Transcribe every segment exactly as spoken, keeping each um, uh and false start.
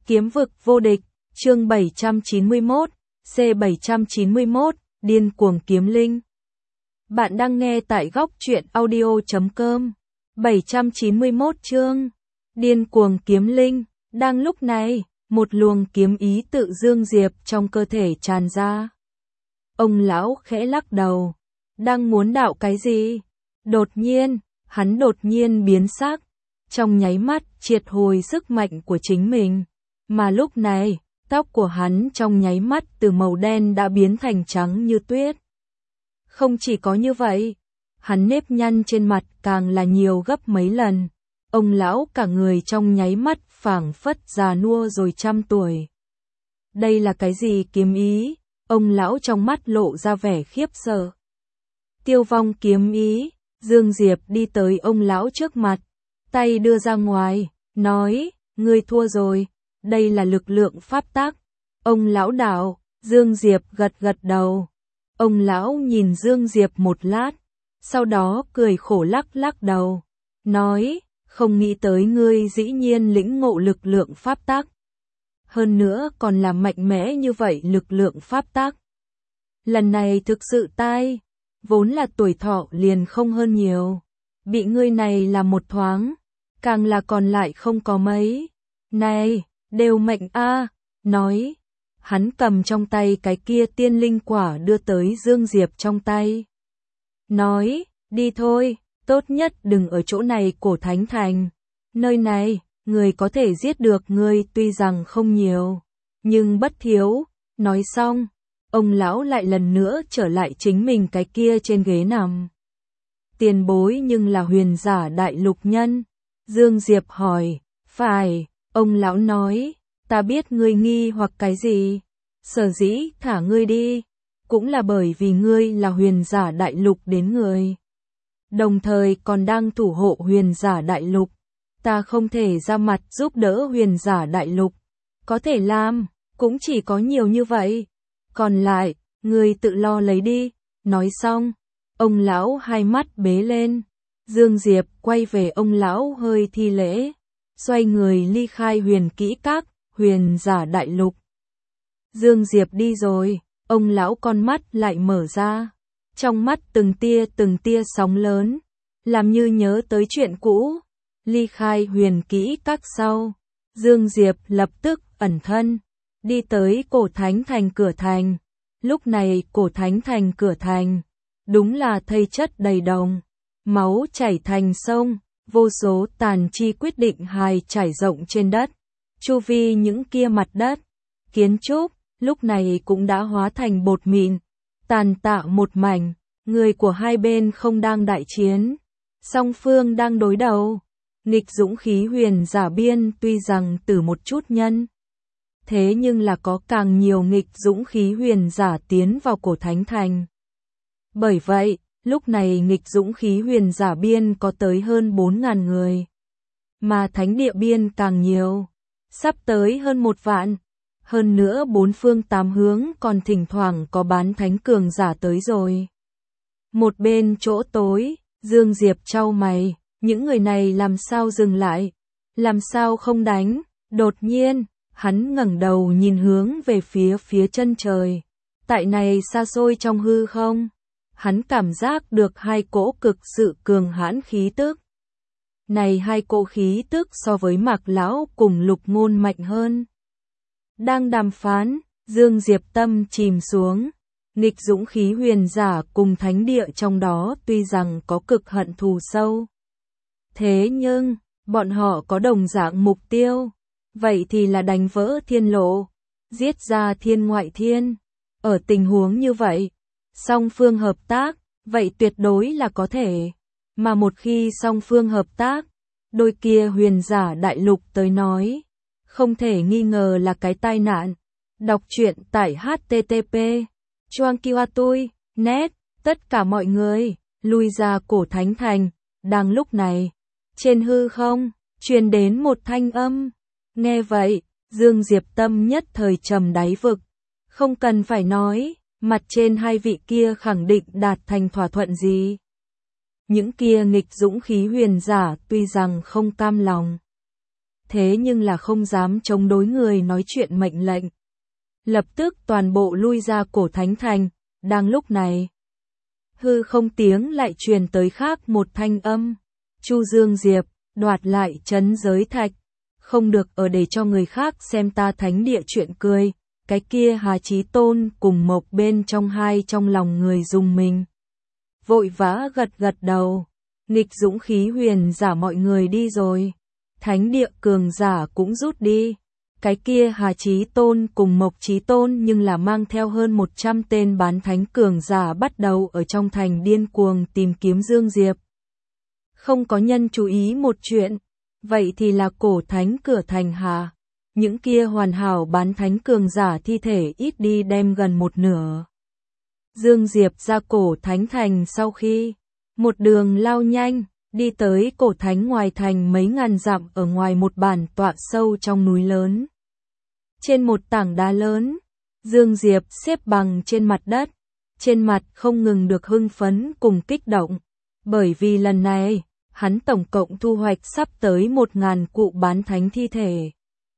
Kiếm vực vô địch, chương bảy trăm chín mươi mốt, C bảy trăm chín mươi mốt, điên cuồng kiếm linh. Bạn đang nghe tại góc truyện audio chấm com. bảy trăm chín mươi mốt chương, điên cuồng kiếm linh. Đang lúc này, một luồng kiếm ý tự Dương Diệp trong cơ thể tràn ra. Ông lão khẽ lắc đầu, đang muốn đạo cái gì? Đột nhiên, hắn đột nhiên biến sắc, trong nháy mắt triệt hồi sức mạnh của chính mình. Mà lúc này, tóc của hắn trong nháy mắt từ màu đen đã biến thành trắng như tuyết. Không chỉ có như vậy, hắn nếp nhăn trên mặt càng là nhiều gấp mấy lần. Ông lão cả người trong nháy mắt phảng phất già nua rồi trăm tuổi. Đây là cái gì kiếm ý? Ông lão trong mắt lộ ra vẻ khiếp sợ. Tiêu vong kiếm ý. Dương Diệp đi tới ông lão trước mặt, tay đưa ra ngoài, nói, ngươi thua rồi, đây là lực lượng pháp tắc. Ông lão đạo, Dương Diệp gật gật đầu. Ông lão nhìn Dương Diệp một lát, sau đó cười khổ lắc lắc đầu, nói, không nghĩ tới ngươi dĩ nhiên lĩnh ngộ lực lượng pháp tắc. Hơn nữa còn là mạnh mẽ như vậy lực lượng pháp tắc. Lần này thực sự tai, vốn là tuổi thọ liền không hơn nhiều. Bị ngươi này là một thoáng, càng là còn lại không có mấy. Này, đều mệnh a, nói. Hắn cầm trong tay cái kia tiên linh quả đưa tới Dương Diệp trong tay. Nói, đi thôi, tốt nhất đừng ở chỗ này Cổ Thánh Thành. Nơi này, người có thể giết được ngươi tuy rằng không nhiều, nhưng bất thiếu. Nói xong, ông lão lại lần nữa trở lại chính mình cái kia trên ghế nằm. Tiền bối nhưng là huyền giả đại lục nhân. Dương Diệp hỏi, phải, ông lão nói, ta biết ngươi nghi hoặc cái gì, sở dĩ thả ngươi đi, cũng là bởi vì ngươi là huyền giả đại lục đến người. Đồng thời còn đang thủ hộ huyền giả đại lục, ta không thể ra mặt giúp đỡ huyền giả đại lục, có thể làm, cũng chỉ có nhiều như vậy. Còn lại, ngươi tự lo lấy đi. Nói xong, ông lão hai mắt bế lên. Dương Diệp quay về ông lão hơi thi lễ, xoay người ly khai huyền kỹ các, huyền giả đại lục. Dương Diệp đi rồi, ông lão con mắt lại mở ra. Trong mắt từng tia từng tia sóng lớn, làm như nhớ tới chuyện cũ. Ly khai huyền kỹ các sau, Dương Diệp lập tức ẩn thân, đi tới Cổ Thánh Thành cửa thành. Lúc này Cổ Thánh Thành cửa thành, đúng là thây chất đầy đồng, máu chảy thành sông, vô số tàn chi quyết định hài trải rộng trên đất. Chu vi những kia mặt đất, kiến trúc, lúc này cũng đã hóa thành bột mịn, tàn tạ một mảnh. Người của hai bên không đang đại chiến, song phương đang đối đầu. Nghịch dũng khí huyền giả biên tuy rằng từ một chút nhân, thế nhưng là có càng nhiều nghịch dũng khí huyền giả tiến vào Cổ Thánh Thành. Bởi vậy, lúc này nghịch dũng khí huyền giả biên có tới hơn bốn ngàn người. Mà thánh địa biên càng nhiều, sắp tới hơn một vạn. Hơn nữa bốn phương tám hướng còn thỉnh thoảng có bán thánh cường giả tới rồi. Một bên chỗ tối, Dương Diệp chau mày, những người này làm sao dừng lại, làm sao không đánh. Đột nhiên, hắn ngẩng đầu nhìn hướng về phía phía chân trời. Tại này xa xôi trong hư không, hắn cảm giác được hai cỗ cực sự cường hãn khí tức. Này hai cỗ khí tức so với Mạc lão cùng Lục Ngôn mạnh hơn. Đang đàm phán, Dương Diệp tâm chìm xuống. Nghịch dũng khí huyền giả cùng thánh địa trong đó tuy rằng có cực hận thù sâu, thế nhưng, bọn họ có đồng dạng mục tiêu. Vậy thì là đánh vỡ thiên lộ, giết ra thiên ngoại thiên. Ở tình huống như vậy, song phương hợp tác, vậy tuyệt đối là có thể. Mà một khi song phương hợp tác, đôi kia huyền giả đại lục tới nói, không thể nghi ngờ là cái tai nạn. Đọc truyện tại H T T P Choang Kiwa Tui net. Tất cả mọi người lui ra Cổ Thánh Thành. Đang lúc này, trên hư không truyền đến một thanh âm. Nghe vậy, Dương Diệp tâm nhất thời trầm đáy vực. Không cần phải nói, mặt trên hai vị kia khẳng định đạt thành thỏa thuận gì. Những kia nghịch dũng khí huyền giả tuy rằng không cam lòng, thế nhưng là không dám chống đối người nói chuyện mệnh lệnh. Lập tức toàn bộ lui ra cổ thánh thành, đang lúc này. Hư không tiếng lại truyền tới khác một thanh âm. Chu Dương Diệp, đoạt lại trấn giới thạch. Không được ở để cho người khác xem ta thánh địa chuyện cười. Cái kia Hà Chí Tôn cùng Mộc bên trong hai trong lòng người dùng mình. Vội vã gật gật đầu. Nghịch dũng khí huyền giả mọi người đi rồi. Thánh địa cường giả cũng rút đi. Cái kia Hà Chí Tôn cùng Mộc Chí Tôn nhưng là mang theo hơn một trăm tên bán thánh cường giả bắt đầu ở trong thành điên cuồng tìm kiếm Dương Diệp. Không có nhân chú ý một chuyện, vậy thì là cổ thánh cửa thành Hà. Những kia hoàn hảo bán thánh cường giả thi thể ít đi đem gần một nửa. Dương Diệp ra cổ thánh thành sau khi một đường lao nhanh, đi tới cổ thánh ngoài thành mấy ngàn dặm ở ngoài một bản tọa sâu trong núi lớn. Trên một tảng đá lớn, Dương Diệp xếp bằng trên mặt đất, trên mặt không ngừng được hưng phấn cùng kích động, bởi vì lần này, hắn tổng cộng thu hoạch sắp tới một ngàn cụ bán thánh thi thể.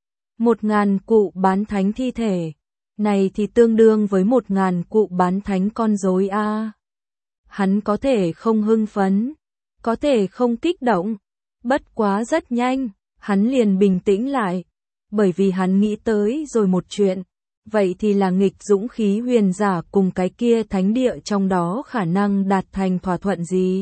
Một ngàn cụ bán thánh thi thể, này thì tương đương với một ngàn cụ bán thánh con rối a. Hắn có thể không hưng phấn, có thể không kích động, bất quá rất nhanh, hắn liền bình tĩnh lại, bởi vì hắn nghĩ tới rồi một chuyện, vậy thì là nghịch dũng khí huyền giả cùng cái kia thánh địa trong đó khả năng đạt thành thỏa thuận gì.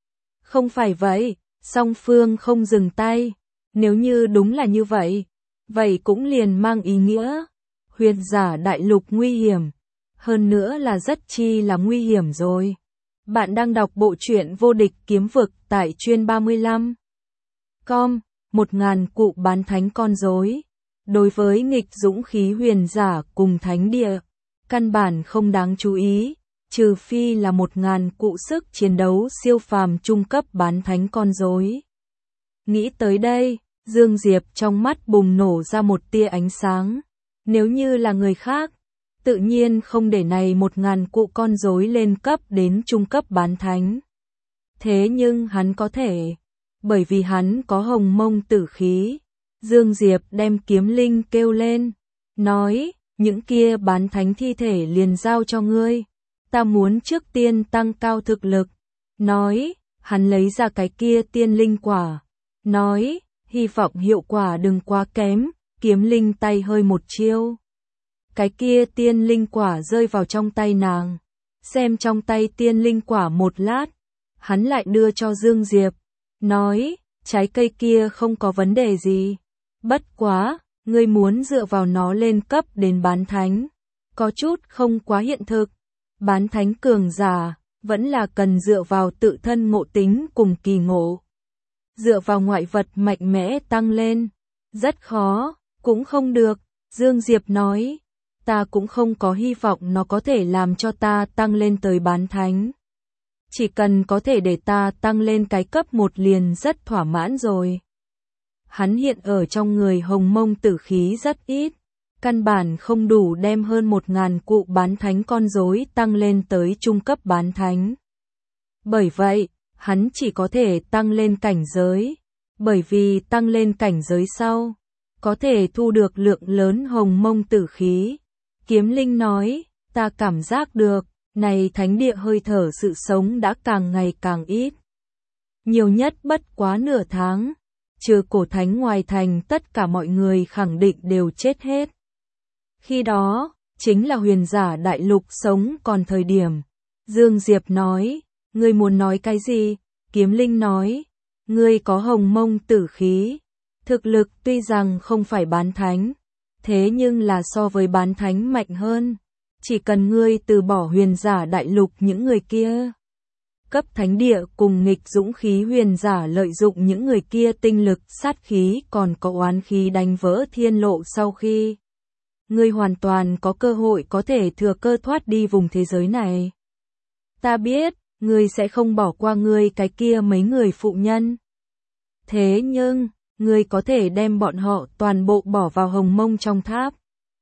Không phải vậy, song phương không dừng tay, nếu như đúng là như vậy, vậy cũng liền mang ý nghĩa, huyền giả đại lục nguy hiểm, hơn nữa là rất chi là nguy hiểm rồi. Bạn đang đọc bộ truyện Vô Địch Kiếm Vực tại chuyên ba mươi lăm chấm com, một ngàn cụ bán thánh con rối. Đối với nghịch dũng khí huyền giả cùng thánh địa, căn bản không đáng chú ý, trừ phi là một ngàn cụ sức chiến đấu siêu phàm trung cấp bán thánh con rối. Nghĩ tới đây, Dương Diệp trong mắt bùng nổ ra một tia ánh sáng. Nếu như là người khác, tự nhiên không để này một ngàn cụ con rối lên cấp đến trung cấp bán thánh. Thế nhưng hắn có thể, bởi vì hắn có hồng mông tử khí. Dương Diệp đem kiếm linh kêu lên, nói, những kia bán thánh thi thể liền giao cho ngươi, ta muốn trước tiên tăng cao thực lực. Nói, hắn lấy ra cái kia tiên linh quả, nói, hy vọng hiệu quả đừng quá kém, kiếm linh tay hơi một chiêu. Cái kia tiên linh quả rơi vào trong tay nàng, xem trong tay tiên linh quả một lát, hắn lại đưa cho Dương Diệp, nói, trái cây kia không có vấn đề gì. Bất quá, ngươi muốn dựa vào nó lên cấp đến bán thánh, có chút không quá hiện thực. Bán thánh cường giả, vẫn là cần dựa vào tự thân ngộ tính cùng kỳ ngộ. Dựa vào ngoại vật mạnh mẽ tăng lên, rất khó, cũng không được. Dương Diệp nói, ta cũng không có hy vọng nó có thể làm cho ta tăng lên tới bán thánh. Chỉ cần có thể để ta tăng lên cái cấp một liền rất thỏa mãn rồi. Hắn hiện ở trong người hồng mông tử khí rất ít, căn bản không đủ đem hơn một ngàn cụ bán thánh con rối tăng lên tới trung cấp bán thánh. Bởi vậy, hắn chỉ có thể tăng lên cảnh giới, bởi vì tăng lên cảnh giới sau, có thể thu được lượng lớn hồng mông tử khí. Kiếm linh nói, ta cảm giác được, này thánh địa hơi thở sự sống đã càng ngày càng ít. Nhiều nhất bất quá nửa tháng. Trừ cổ thánh ngoài thành tất cả mọi người khẳng định đều chết hết. Khi đó, chính là huyền giả đại lục sống còn thời điểm. Dương Diệp nói, ngươi muốn nói cái gì? Kiếm linh nói, ngươi có hồng mông tử khí. Thực lực tuy rằng không phải bán thánh, thế nhưng là so với bán thánh mạnh hơn. Chỉ cần ngươi từ bỏ huyền giả đại lục những người kia. Cấp thánh địa cùng nghịch dũng khí huyền giả lợi dụng những người kia tinh lực sát khí còn có oán khí đánh vỡ thiên lộ sau khi. Ngươi hoàn toàn có cơ hội có thể thừa cơ thoát đi vùng thế giới này. Ta biết, ngươi sẽ không bỏ qua ngươi cái kia mấy người phụ nhân. Thế nhưng, ngươi có thể đem bọn họ toàn bộ bỏ vào hồng mông trong tháp.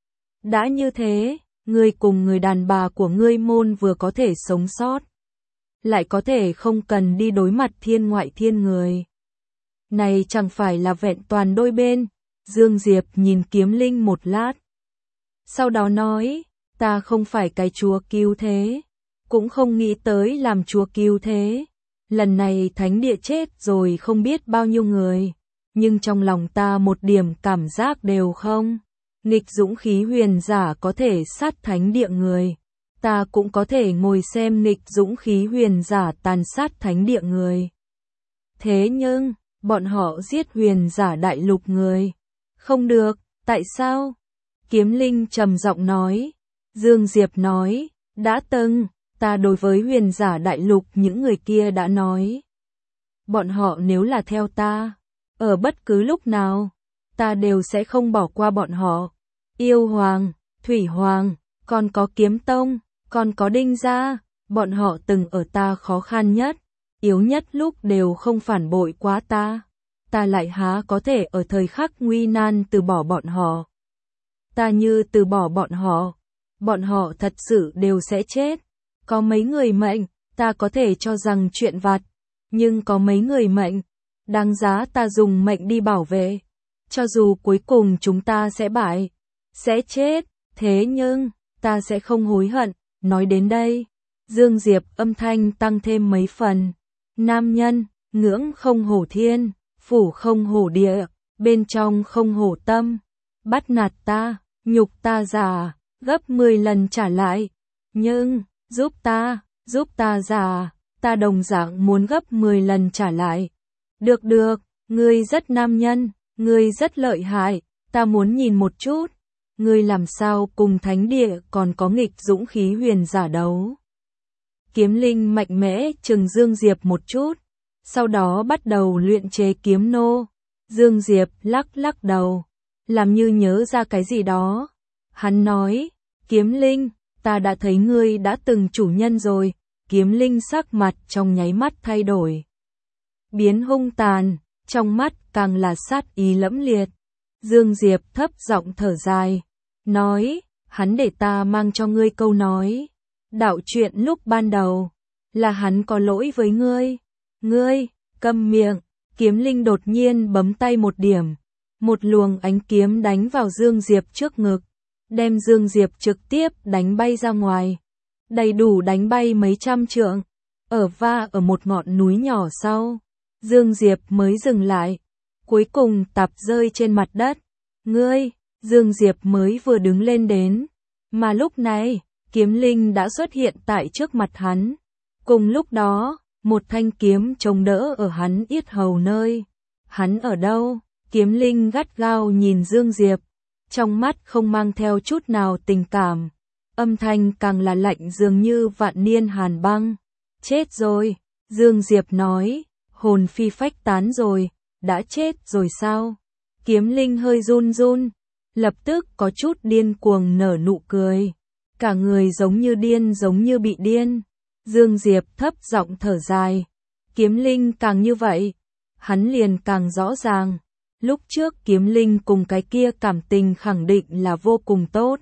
Đã như thế, ngươi cùng người đàn bà của ngươi môn vừa có thể sống sót. Lại có thể không cần đi đối mặt thiên ngoại thiên người. Này chẳng phải là vẹn toàn đôi bên. Dương Diệp nhìn Kiếm Linh một lát. Sau đó nói, ta không phải cái chúa cứu thế. Cũng không nghĩ tới làm chúa cứu thế. Lần này thánh địa chết rồi không biết bao nhiêu người. Nhưng trong lòng ta một điểm cảm giác đều không. Nghịch dũng khí huyền giả có thể sát thánh địa người. Ta cũng có thể ngồi xem nghịch dũng khí huyền giả tàn sát thánh địa người. Thế nhưng, bọn họ giết huyền giả đại lục người. Không được, tại sao? Kiếm Linh trầm giọng nói. Dương Diệp nói, đã từng, ta đối với huyền giả đại lục những người kia đã nói. Bọn họ nếu là theo ta, ở bất cứ lúc nào, ta đều sẽ không bỏ qua bọn họ. Yêu Hoàng, Thủy Hoàng, còn có Kiếm Tông, còn có Đinh Gia, bọn họ từng ở ta khó khăn nhất, yếu nhất lúc đều không phản bội quá ta. Ta lại há có thể ở thời khắc nguy nan từ bỏ bọn họ. Ta như từ bỏ bọn họ, bọn họ thật sự đều sẽ chết. Có mấy người mệnh, ta có thể cho rằng chuyện vặt, nhưng có mấy người mệnh, đáng giá ta dùng mệnh đi bảo vệ. Cho dù cuối cùng chúng ta sẽ bại, sẽ chết, thế nhưng, ta sẽ không hối hận. Nói đến đây, Dương Diệp âm thanh tăng thêm mấy phần. Nam nhân, ngưỡng không hổ thiên, phủ không hổ địa, bên trong không hổ tâm. Bắt nạt ta, nhục ta già, gấp mười lần trả lại. Nhưng, giúp ta, giúp ta già, ta đồng dạng muốn gấp mười lần trả lại. Được được, ngươi rất nam nhân, ngươi rất lợi hại, ta muốn nhìn một chút. Ngươi làm sao cùng thánh địa còn có nghịch dũng khí huyền giả đấu. Kiếm Linh mạnh mẽ trừng Dương Diệp một chút, sau đó bắt đầu luyện chế kiếm nô. Dương Diệp lắc lắc đầu, làm như nhớ ra cái gì đó. Hắn nói, Kiếm Linh, ta đã thấy ngươi đã từng chủ nhân rồi. Kiếm Linh sắc mặt trong nháy mắt thay đổi, biến hung tàn, trong mắt càng là sát ý lẫm liệt. Dương Diệp thấp giọng thở dài, nói, hắn để ta mang cho ngươi câu nói. Đạo chuyện lúc ban đầu, là hắn có lỗi với ngươi. Ngươi, câm miệng. Kiếm Linh đột nhiên bấm tay một điểm. Một luồng ánh kiếm đánh vào Dương Diệp trước ngực, đem Dương Diệp trực tiếp đánh bay ra ngoài. Đầy đủ đánh bay mấy trăm trượng, ở va ở một ngọn núi nhỏ sau. Dương Diệp mới dừng lại, cuối cùng tạp rơi trên mặt đất. Ngươi, Dương Diệp mới vừa đứng lên đến, mà lúc này, Kiếm Linh đã xuất hiện tại trước mặt hắn. Cùng lúc đó, một thanh kiếm chống đỡ ở hắn yết hầu nơi. Hắn ở đâu? Kiếm Linh gắt gao nhìn Dương Diệp, trong mắt không mang theo chút nào tình cảm. Âm thanh càng là lạnh dường như vạn niên hàn băng. Chết rồi, Dương Diệp nói, hồn phi phách tán rồi, đã chết rồi sao? Kiếm Linh hơi run run, lập tức có chút điên cuồng nở nụ cười. Cả người giống như điên giống như bị điên. Dương Diệp thấp giọng thở dài. Kiếm Linh càng như vậy, hắn liền càng rõ ràng. Lúc trước Kiếm Linh cùng cái kia cảm tình khẳng định là vô cùng tốt.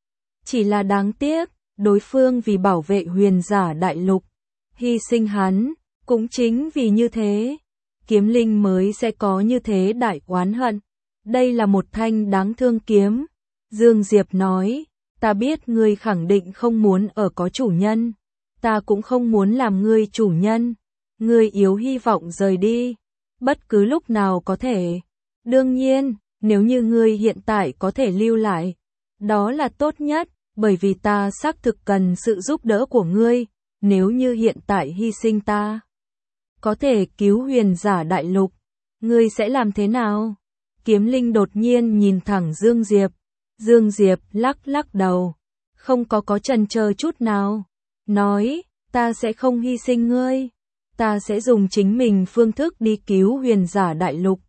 Chỉ là đáng tiếc, đối phương vì bảo vệ huyền giả đại lục, hy sinh hắn, cũng chính vì như thế, Kiếm Linh mới sẽ có như thế đại oán hận. Đây là một thanh đáng thương kiếm. Dương Diệp nói, ta biết ngươi khẳng định không muốn ở có chủ nhân, ta cũng không muốn làm ngươi chủ nhân. Ngươi yếu hy vọng rời đi, bất cứ lúc nào có thể. Đương nhiên, nếu như ngươi hiện tại có thể lưu lại, đó là tốt nhất, bởi vì ta xác thực cần sự giúp đỡ của ngươi. Nếu như hiện tại hy sinh ta, có thể cứu huyền giả đại lục, ngươi sẽ làm thế nào? Kiếm Linh đột nhiên nhìn thẳng Dương Diệp. Dương Diệp lắc lắc đầu, không có có chần chờ chút nào, nói, ta sẽ không hy sinh ngươi, ta sẽ dùng chính mình phương thức đi cứu huyền giả đại lục,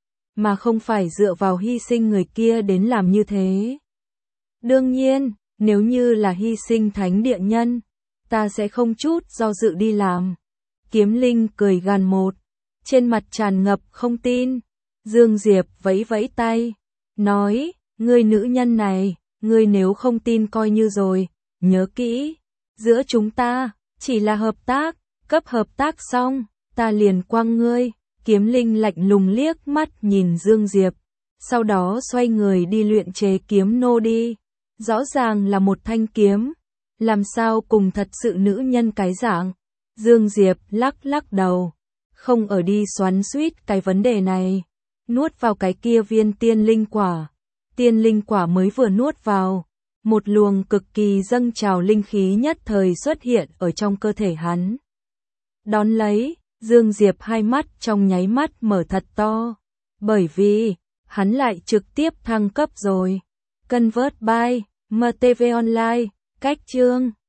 mà không phải dựa vào hy sinh người kia đến làm như thế. Đương nhiên, nếu như là hy sinh thánh địa nhân, ta sẽ không chút do dự đi làm. Kiếm Linh cười gằn một, trên mặt tràn ngập không tin. Dương Diệp vẫy vẫy tay, nói, ngươi nữ nhân này, ngươi nếu không tin coi như rồi, nhớ kỹ, giữa chúng ta, chỉ là hợp tác, cấp hợp tác xong, ta liền quăng ngươi. Kiếm Linh lạnh lùng liếc mắt nhìn Dương Diệp, sau đó xoay người đi luyện chế kiếm nô đi. Rõ ràng là một thanh kiếm, làm sao cùng thật sự nữ nhân cái dạng. Dương Diệp lắc lắc đầu, không ở đi xoắn xuýt cái vấn đề này. Nuốt vào cái kia viên tiên linh quả. Tiên linh quả mới vừa nuốt vào, một luồng cực kỳ dâng trào linh khí nhất thời xuất hiện ở trong cơ thể hắn. Đón lấy, Dương Diệp hai mắt trong nháy mắt mở thật to, bởi vì hắn lại trực tiếp thăng cấp rồi. Convert by em tê vê Online, cách chương